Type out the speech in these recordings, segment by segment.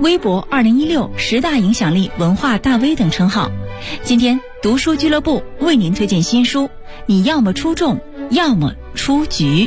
微博201610大影响力文化大 V 等称号。今天读书俱乐部为您推荐新书，你要么出众，要么出局。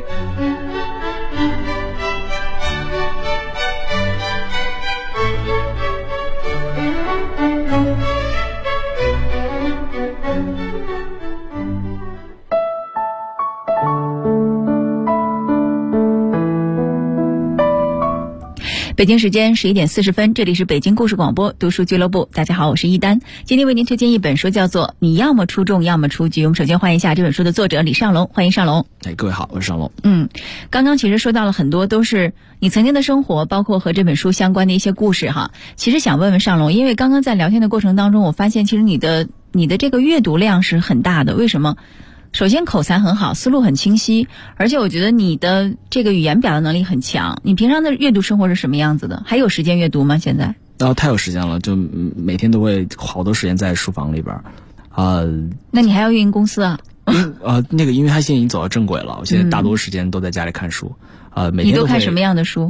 北京时间11点40分，这里是北京故事广播读书俱乐部。大家好，我是一丹，今天为您推荐一本书，叫做《你要么出众，要么出局》。我们首先欢迎一下这本书的作者李尚龙，欢迎尚龙。 各位好，我是尚龙。 刚刚其实说到了很多都是你曾经的生活，包括和这本书相关的一些故事哈。其实想问问尚龙，因为刚刚在聊天的过程当中，我发现其实你的这个阅读量是很大的，为什么？首先口才很好，思路很清晰，而且我觉得你的这个语言表达能力很强。你平常的阅读生活是什么样子的？还有时间阅读吗？现在？ 太有时间了，就每天都会好多时间在书房里边。 那你还要运营公司啊？ 因为他现在已经走到正轨了，我现在大多时间都在家里看书。每天你都看什么样的书？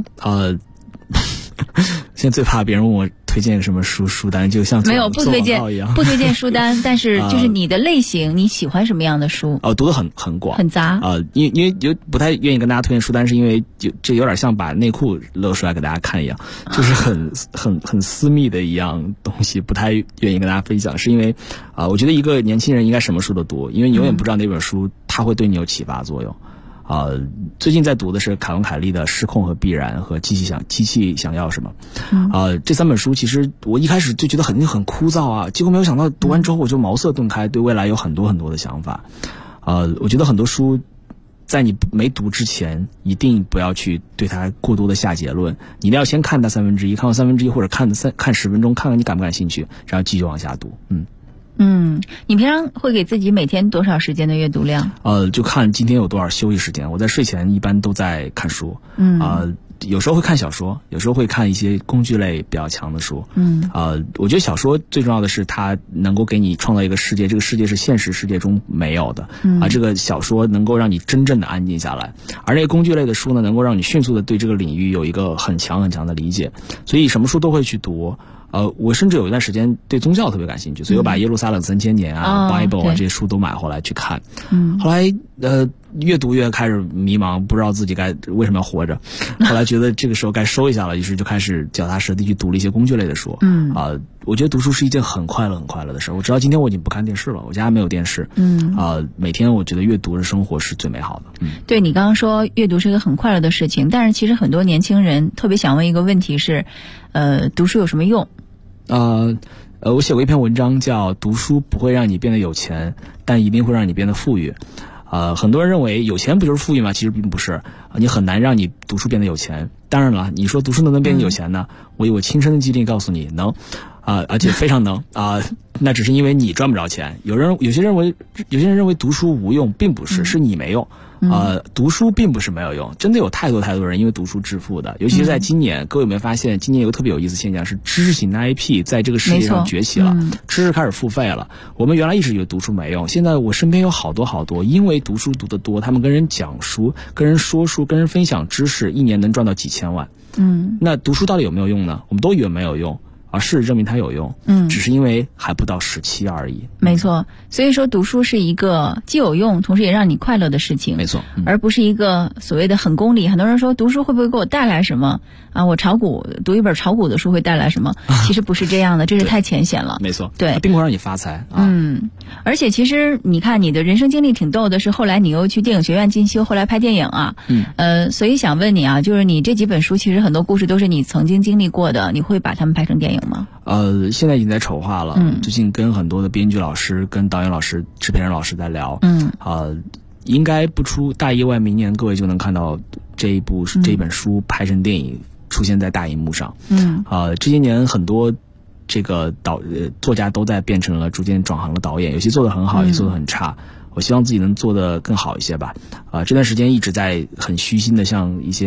现在最怕别人问我推荐什么书单，就像没有不推荐书单，但是就是你的类型，你喜欢什么样的书？ 读得很广， 很杂。 因为不太愿意跟大家推荐书单，是因为这有点像把内裤露出来给大家看一样，就是很私密的一样东西，不太愿意跟大家分享。是因为我觉得一个年轻人应该什么书都读，因为你永远不知道哪本书它会对你有启发作用。最近在读的是凯文·凯利的《失控和必然》和机器想要什么。这三本书其实我一开始就觉得很枯燥啊，结果没有想到读完之后我就茅塞顿开，对未来有很多很多的想法。我觉得很多书在你没读之前一定不要去对它过多的下结论，你一定要先看它1/3，看完1/3或者看10分钟，看看你感不感兴趣，然后继续往下读。 你平常会给自己每天多少时间的阅读量？ 就看今天有多少休息时间。我在睡前一般都在看书。有时候会看小说，有时候会看一些工具类比较强的书。我觉得小说最重要的是它能够给你创造一个世界，这个世界是现实世界中没有的。这个小说能够让你真正的安静下来，而那个工具类的书呢，能够让你迅速的对这个领域有一个很强的理解。所以什么书都会去读。我甚至有一段时间对宗教特别感兴趣，所以我把《耶路撒冷3000年》Bible 这些书都买回来去看。后来越读越开始迷茫，不知道自己为什么要活着。后来觉得这个时候该收一下了，于是就开始脚踏实地去读了一些工具类的书。我觉得读书是一件很快乐的事。我知道今天我已经不看电视了，我家没有电视。每天我觉得阅读的生活是最美好的。 对，你刚刚说阅读是一个很快乐的事情，但是其实很多年轻人特别想问一个问题是，读书有什么用？ 我写过一篇文章叫《读书不会让你变得有钱，但一定会让你变得富裕》。很多人认为有钱不就是富裕吗？其实并不是，你很难让你读书变得有钱。当然了，你说读书能变得有钱呢？我有我亲身的经历告诉你，能，而且非常能。那只是因为你赚不着钱。有些人认为读书无用，并不是，是你没用。读书并不是没有用，真的有太多人因为读书致富的。尤其是在今年，各位有没有发现，今年有个特别有意思的现象，是知识型的 IP 在这个世界上崛起了，知识开始付费了。我们原来一直以为读书没用，现在我身边有好多因为读书读得多，他们跟人讲书、跟人说书、跟人分享知识，一年能赚到几千万。那读书到底有没有用呢？我们都以为没有用，而事实证明它有用，只是因为还不到17而已。 没错，所以说读书是一个既有用，同时也让你快乐的事情。 没错， 而不是一个所谓的很功利。很多人说读书会不会给我带来什么啊？我读一本炒股的书会带来什么？其实不是这样的，这是太浅显了。 没错， 对， 它并不会让你发财。 而且其实你看你的人生经历挺逗的，是后来你又去电影学院进修，后来拍电影啊。所以想问你啊，就是你这几本书其实很多故事都是你曾经经历过的，你会把它们拍成电影吗？ 现在已经在筹划了。最近跟很多的编剧老师、跟导演老师、制片人老师在聊。应该不出大意外，明年各位就能看到这一本书拍成电影，出现在大荧幕上。这些年很多这个作家都在变成了逐渐转行的导演，有些做得很好，有些做得很差。我希望自己能做得更好一些吧。这段时间一直在很虚心的向一些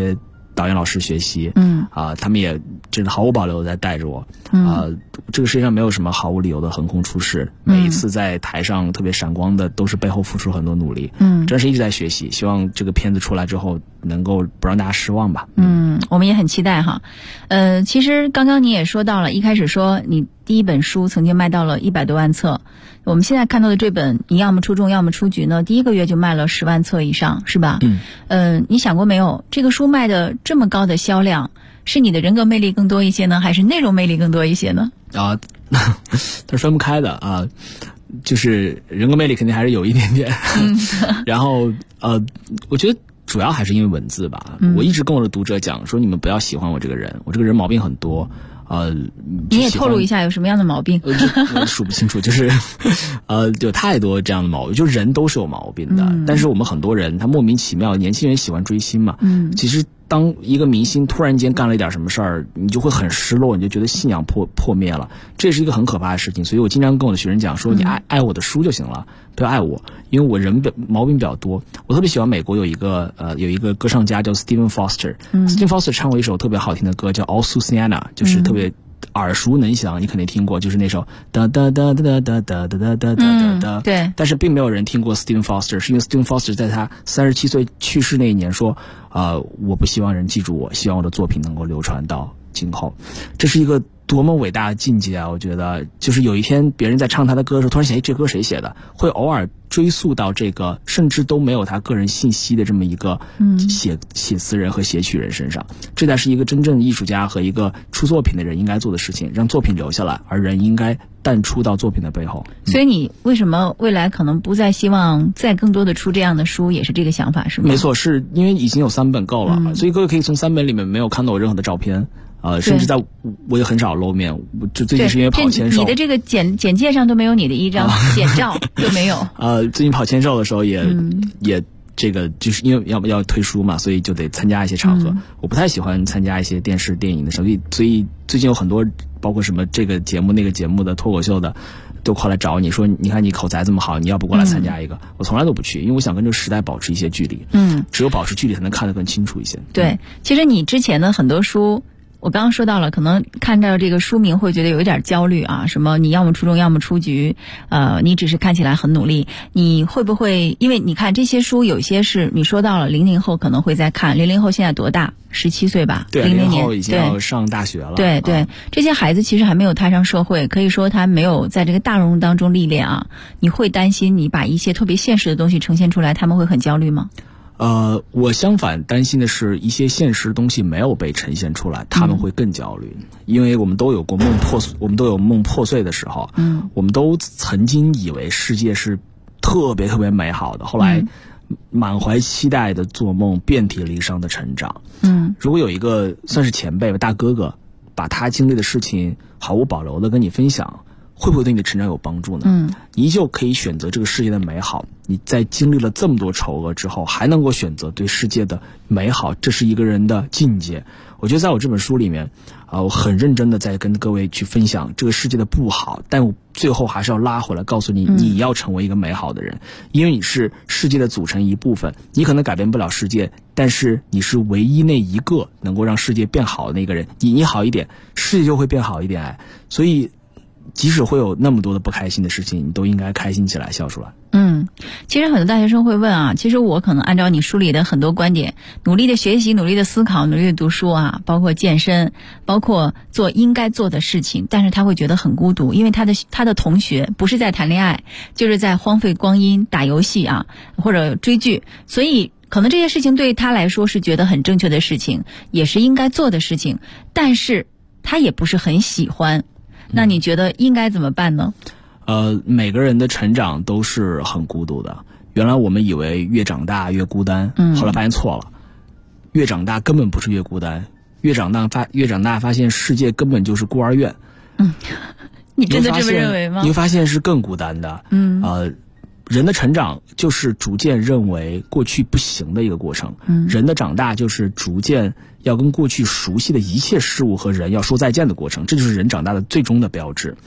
导演老师学习，他们也真的毫无保留的在带着我，这个世界上没有什么毫无理由的横空出世，每一次在台上特别闪光的都是背后付出很多努力，真是一直在学习，希望这个片子出来之后能够不让大家失望吧。 我们也很期待哈。其实刚刚你也说到了，一开始说你第一本书曾经卖到了100多万册，我们现在看到的这本你要么出众要么出局呢，第一个月就卖了10万册以上，是吧？你想过没有，这个书卖的这么高的销量，是你的人格魅力更多一些呢，还是内容魅力更多一些呢？ 它是分不开的啊，就是人格魅力肯定还是有一点点，然后我觉得主要还是因为文字吧。我一直跟我的读者讲说，你们不要喜欢我这个人，我这个人毛病很多。 你也透露一下有什么样的毛病？ 我数不清楚，就是有太多这样的毛病，就人都是有毛病的，但是我们很多人他莫名其妙，年轻人喜欢追星嘛，其实当一个明星突然间干了一点什么事儿，你就会很失落，你就觉得信仰破灭了，这是一个很可怕的事情。所以我经常跟我的学生讲说，你爱我的书就行了，不要爱我，因为我人毛病比较多。我特别喜欢美国有一个歌唱家叫 Stephen Foster，Stephen Foster 唱过一首特别好听的歌叫 All Susanna， 就是特别耳熟能详，你肯定听过，就是那首哒哒哒哒哒哒哒哒哒哒哒。 对。 但是并没有人听过 Stephen Foster， 是因为 Stephen Foster 在他37岁去世那一年说，我不希望人记住我，希望我的作品能够流传到今后。这是一个多么伟大的境界啊！我觉得，就是有一天别人在唱他的歌的时候，突然想，这歌谁写的？会偶尔追溯到这个甚至都没有他个人信息的这么一个写词人和写曲人身上。这才是一个真正艺术家和一个出作品的人应该做的事情，让作品留下来，而人应该淡出到作品的背后。 所以你为什么未来可能不再希望再更多的出这样的书，也是这个想法是吗？ 没错，是因为已经有3本够了，所以各位可以从3本里面没有看到我任何的照片。甚至我也很少露面，就最近是因为跑签售， 你的这个简介上都没有你的一张简照都没有。 最近跑签售的时候也这个就是因为要推书嘛，所以就得参加一些场合。我不太喜欢参加一些电视电影的时候，所以最近有很多包括什么这个节目那个节目的脱口秀的都过来找你说，你看你口才这么好，你要不过来参加一个？我从来都不去，因为我想跟这个时代保持一些距离。只有保持距离才能看得更清楚一些。 对，其实你之前的很多书，我刚刚说到了，可能看到这个书名会觉得有一点焦虑啊，什么你要么出众要么出局，你只是看起来很努力，你会不会因为你看这些书有一些是你说到了00后可能会在看，00后现在多大？17岁吧。 对 ，00 年后已经要上大学了。 对对，这些孩子其实还没有踏上社会，可以说他没有在这个大熔炉当中历练啊。你会担心你把一些特别现实的东西呈现出来，他们会很焦虑吗？ 我相反担心的是一些现实的东西没有被呈现出来，他们会更焦虑，因为我们都有过我们都有梦破碎的时候，我们都曾经以为世界是特别特别美好的，后来满怀期待的做梦，遍体鳞伤的成长。如果有一个算是前辈吧，大哥哥，把他经历的事情毫无保留的跟你分享，会不会对你的成长有帮助呢？你依旧可以选择这个世界的美好，你在经历了这么多丑恶之后，还能够选择对世界的美好，这是一个人的境界。我觉得在我这本书里面，我很认真的在跟各位去分享这个世界的不好，但我最后还是要拉回来告诉你，你要成为一个美好的人，因为你是世界的组成一部分，你可能改变不了世界，但是你是唯一那一个能够让世界变好的那个人，你好一点，世界就会变好一点。所以即使会有那么多的不开心的事情，你都应该开心起来，笑出来。 其实很多大学生会问啊，其实我可能按照你书里的很多观点，努力的学习，努力的思考，努力的读书啊，包括健身，包括做应该做的事情，但是他会觉得很孤独，因为他的同学不是在谈恋爱，就是在荒废光阴打游戏啊，或者追剧，所以可能这些事情对他来说是觉得很正确的事情，也是应该做的事情，但是他也不是很喜欢。那你觉得应该怎么办呢？ 每个人的成长都是很孤独的。原来我们以为越长大越孤单，后来发现错了，越长大根本不是越孤单，越长大发现世界根本就是孤儿院。 你真的这么认为吗？ 你会发现是更孤单的。人的成长就是逐渐认为过去不行的一个过程。人的长大就是逐渐要跟过去熟悉的一切事物和人要说再见的过程，这就是人长大的最终的标志。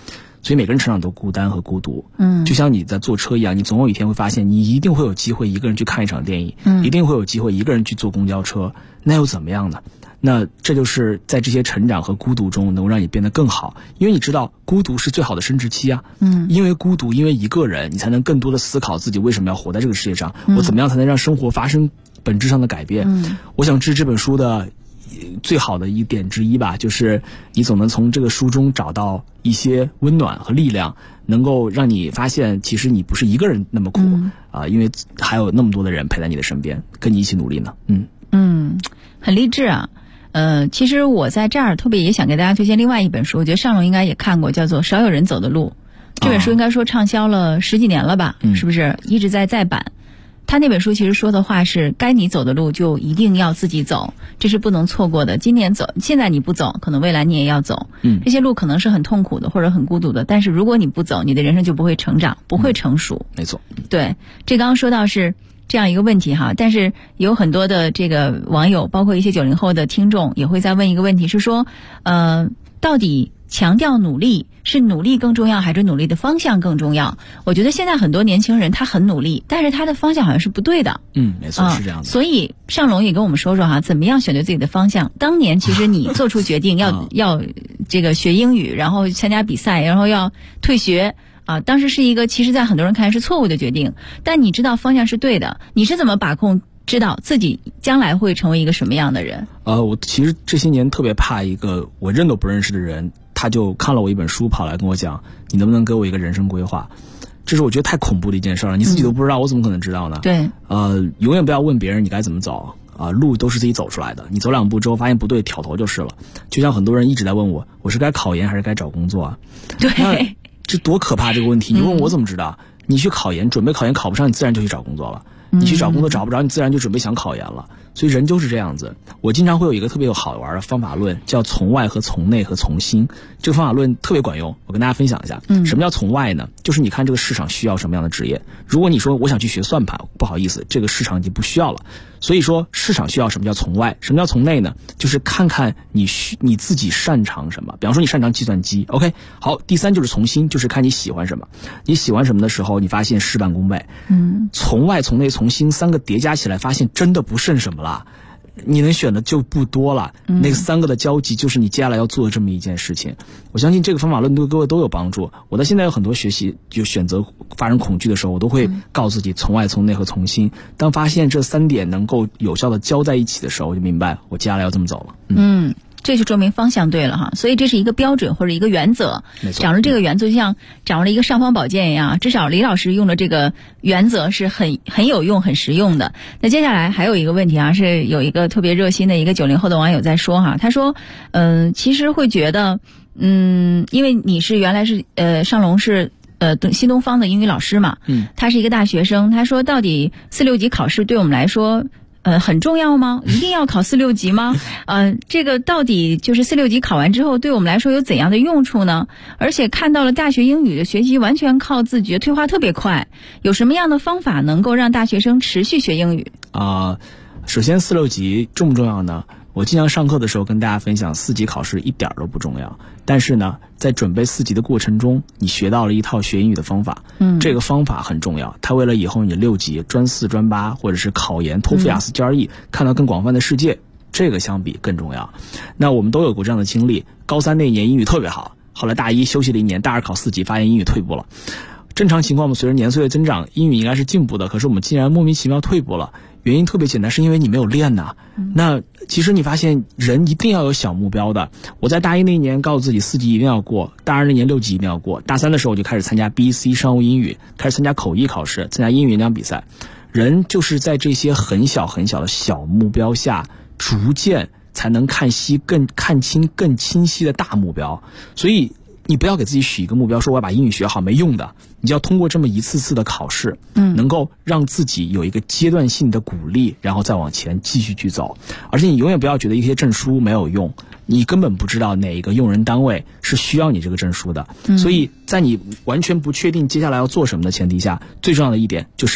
所以每个人成长都孤单和孤独。就像你在坐车一样，你总有一天会发现，你一定会有机会一个人去看一场电影，一定会有机会一个人去坐公交车，那又怎么样呢？那这就是在这些成长和孤独中能让你变得更好，因为你知道孤独是最好的生殖期啊。因为孤独，因为一个人，你才能更多的思考自己为什么要活在这个世界上，我怎么样才能让生活发生本质上的改变。我想这本书的最好的一点之一吧，就是你总能从这个书中找到一些温暖和力量，能够让你发现其实你不是一个人那么苦因为还有那么多的人陪在你的身边，跟你一起努力呢。 很励志啊。其实我在这儿特别也想给大家推荐另外一本书，我觉得尚龙应该也看过，叫做《少有人走的路》。这本书应该说畅销了10几年了吧，是不是？一直在再版。他那本书其实说的话是，该你走的路就一定要自己走，这是不能错过的。今年走，现在你不走，可能未来你也要走。这些路可能是很痛苦的或者很孤独的，但是如果你不走，你的人生就不会成长，不会成熟。 没错。 对，这刚刚说到是这样一个问题哈，但是有很多的这个网友，包括一些90后的听众，也会在问一个问题，是说，到底强调努力是努力更重要，还是努力的方向更重要？我觉得现在很多年轻人他很努力，但是他的方向好像是不对的。 没错，是这样的。 所以尚龙也跟我们说说哈，怎么样选择自己的方向。当年其实你做出决定要这个学英语，然后参加比赛，然后要退学。当时是一个其实在很多人看来是错误的决定，但你知道方向是对的，你是怎么把控知道自己将来会成为一个什么样的人？ 我其实这些年特别怕一个我认都不认识的人，他就看了我一本书跑来跟我讲，你能不能给我一个人生规划？这是我觉得太恐怖的一件事了，你自己都不知道，我怎么可能知道呢？ 对， 永远不要问别人你该怎么走路都是自己走出来的，你走2步之后发现不对，挑头就是了。就像很多人一直在问我是该考研还是该找工作啊？ 对。 这多可怕这个问题！你问我怎么知道？你去考研，准备考研考不上，你自然就去找工作了；你去找工作找不着，你自然就准备想考研了。所以人就是这样子。我经常会有一个特别好玩的方法论，叫从外和从内和从心。这个方法论特别管用，我跟大家分享一下。什么叫从外呢？就是你看这个市场需要什么样的职业。如果你说我想去学算盘，不好意思，这个市场已经不需要了。所以说市场需要什么叫从外，什么叫从内呢？就是看看你自己擅长什么。比方说你擅长计算机 ，OK， 好。第3就是从心，就是看你喜欢什么。你喜欢什么的时候，你发现事半功倍。从外、从内、从心3个叠加起来，发现真的不剩什么了。你能选的就不多了，那3个的交集就是你接下来要做的这么一件事情。我相信这个方法论对各位都有帮助。我在现在有很多学习就选择发生恐惧的时候，我都会告诉自己从外、从内和从心。当发现这3点能够有效的交在一起的时候，我就明白我接下来要这么走了。 这就说明方向对了哈，所以这是一个标准或者一个原则。 没错， 掌握这个原则就像掌握了一个尚方宝剑一样，至少李老师用的这个原则是很有用、很实用的。那接下来还有一个问题啊，是有一个特别热心的一个90后的网友在说哈，他说，其实会觉得，因为你是原来是尚龙是新东方的英语老师嘛，他是一个大学生，他说到底4、6级考试对我们来说。很重要吗？一定要考4、6级吗？这个到底就是4、6级考完之后对我们来说有怎样的用处呢？而且看到了大学英语的学习完全靠自觉，退化特别快，有什么样的方法能够让大学生持续学英语？ 首先4、6级重不重要呢？我经常上课的时候跟大家分享，4级考试一点都不重要。但是呢，在准备4级的过程中，你学到了一套学英语的方法。这个方法很重要，它为了以后你6级、专4、专8，或者是考研、托福、雅思、GRE，看到更广泛的世界，这个相比更重要。那我们都有过这样的经历，高3那一年英语特别好，后来大1休息了1年，大2考4级，发现英语退步了。正常情况，我们随着年岁的增长，英语应该是进步的，可是我们竟然莫名其妙退步了。原因特别简单，是因为你没有练呐。那其实你发现人一定要有小目标的。我在大1那一年告诉自己4级一定要过，大2那年6级一定要过，大3的时候我就开始参加 BC 商务英语，开始参加口译考试，参加英语演讲比赛。人就是在这些很小很小的小目标下，逐渐才能看清更清晰的大目标。所以你不要给自己许一个目标，说我要把英语学好，没用的。你就要通过这么一次次的考试，能够让自己有一个阶段性的鼓励，然后再往前继续去走。而且你永远不要觉得一些证书没有用，你根本不知道哪一个用人单位是需要你这个证书的。所以在你完全不确定接下来要做什么的前提下，最重要的一点就是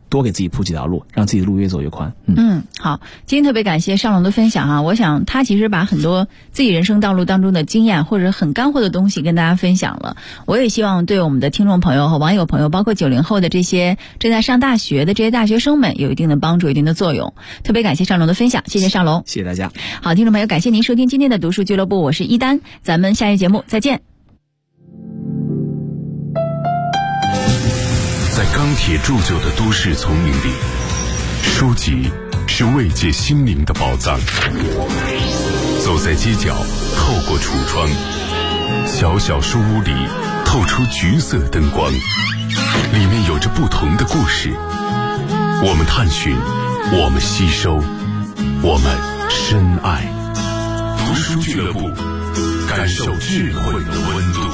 多给自己铺几条路，让自己的路越走越宽。 好，今天特别感谢尚龙的分享啊！我想他其实把很多自己人生道路当中的经验或者很干货的东西跟大家分享了。我也希望对我们的听众朋友和网友朋友，包括90后的这些正在上大学的这些大学生们有一定的帮助，一定的作用。特别感谢尚龙的分享，谢谢尚龙， 谢谢大家。 好，听众朋友，感谢您收听今天的读书俱乐部，我是一丹，咱们下期节目再见。 在钢铁铸就的都市丛林里，书籍是慰藉心灵的宝藏。走在街角，透过橱窗，小小书屋里透出橘色灯光，里面有着不同的故事。我们探寻，我们吸收，我们深爱。读书俱乐部，感受智慧的温度。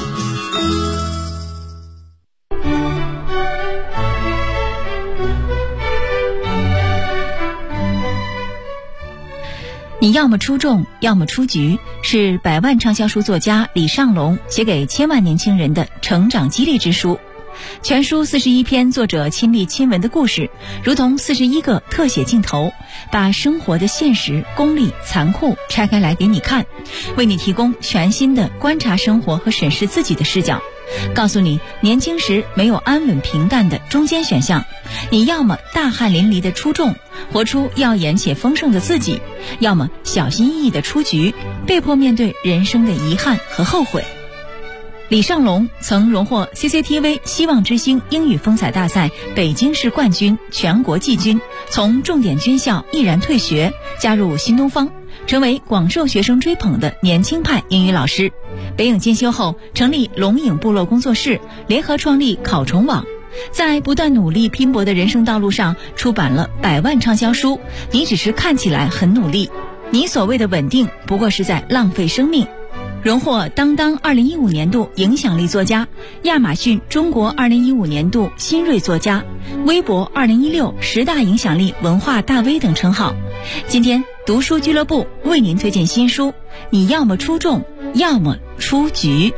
你要么出众，要么出局，是百万畅销书作家李尚龙写给千万年轻人的成长激励之书。全书41篇作者亲历亲闻的故事，如同41个特写镜头，把生活的现实、功利、残酷拆开来给你看，为你提供全新的观察生活和审视自己的视角，告诉你年轻时没有安稳平淡的中间选项，你要么大汗淋漓的出众，活出耀眼且丰盛的自己，要么小心翼翼的出局，被迫面对人生的遗憾和后悔。李尚龙曾荣获 CCTV 希望之星英语风采大赛北京市冠军、全国季军，从重点军校毅然退学，加入新东方，成为广受学生追捧的年轻派英语老师。北影进修后，成立龙影部落工作室，联合创立考虫网。在不断努力拼搏的人生道路上，出版了100万畅销书。你只是看起来很努力，你所谓的稳定，不过是在浪费生命。荣获当当2015年度影响力作家，亚马逊中国2015年度新锐作家，微博201610大影响力文化大 V 等称号。今天读书俱乐部为您推荐新书，你要么出众，要么出局。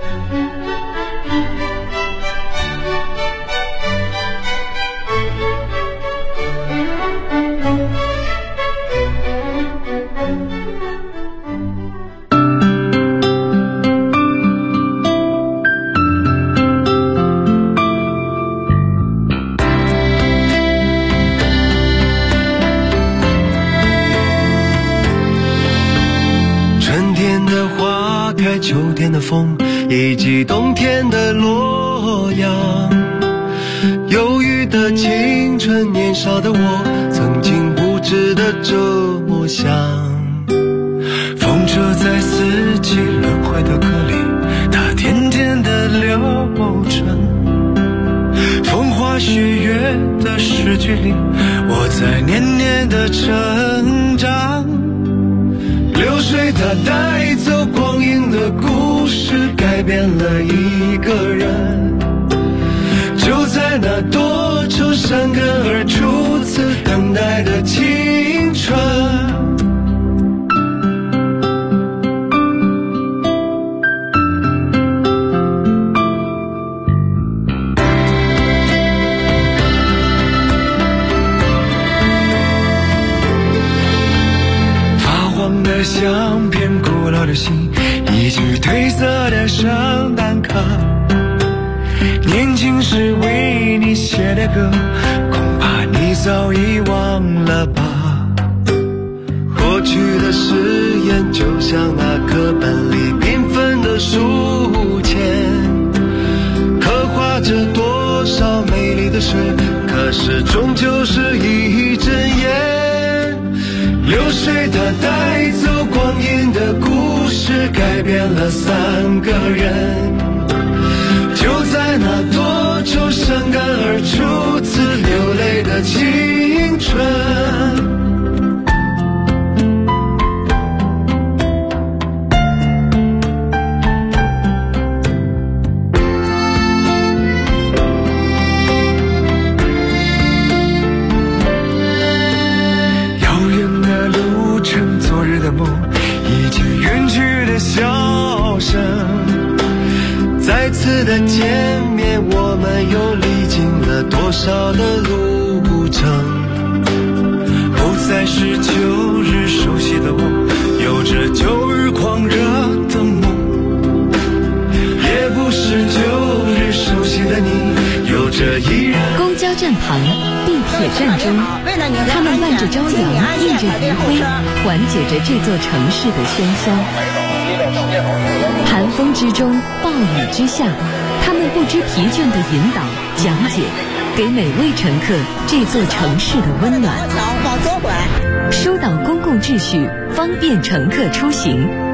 秋天的风以及冬天的洛阳，忧郁的青春，年少的我曾经不知的这么想。风车在四季轮回的歌里，它甜甜的流转。风花雪月的诗句里，我在年年的成长。流水它带走光阴的故事，改变了一个人。就在那多愁善感而初次等待的青春，相片，古老的信，一句褪色的圣诞卡，年轻时为你写的歌，恐怕你早已忘了吧。过去的誓言就像那课本里缤纷的书签，刻画着多少美丽的水，可是终究是一阵烟。流水它带走光阴的故事，改变了3个人。就在那多愁善感而初次流泪的青春，再次的见面，我们又历经了多少的路路程，不再是旧日熟悉的我，有着旧日狂热的梦，也不是旧日熟悉的你，有着依然。 公交站旁，地铁站中，他们伴着朝阳，映着余晖，缓解着这座城市的喧嚣。寒风之中，暴雨之下，他们不知疲倦地引导、讲解，给每位乘客这座城市的温暖。疏导公共秩序，方便乘客出行。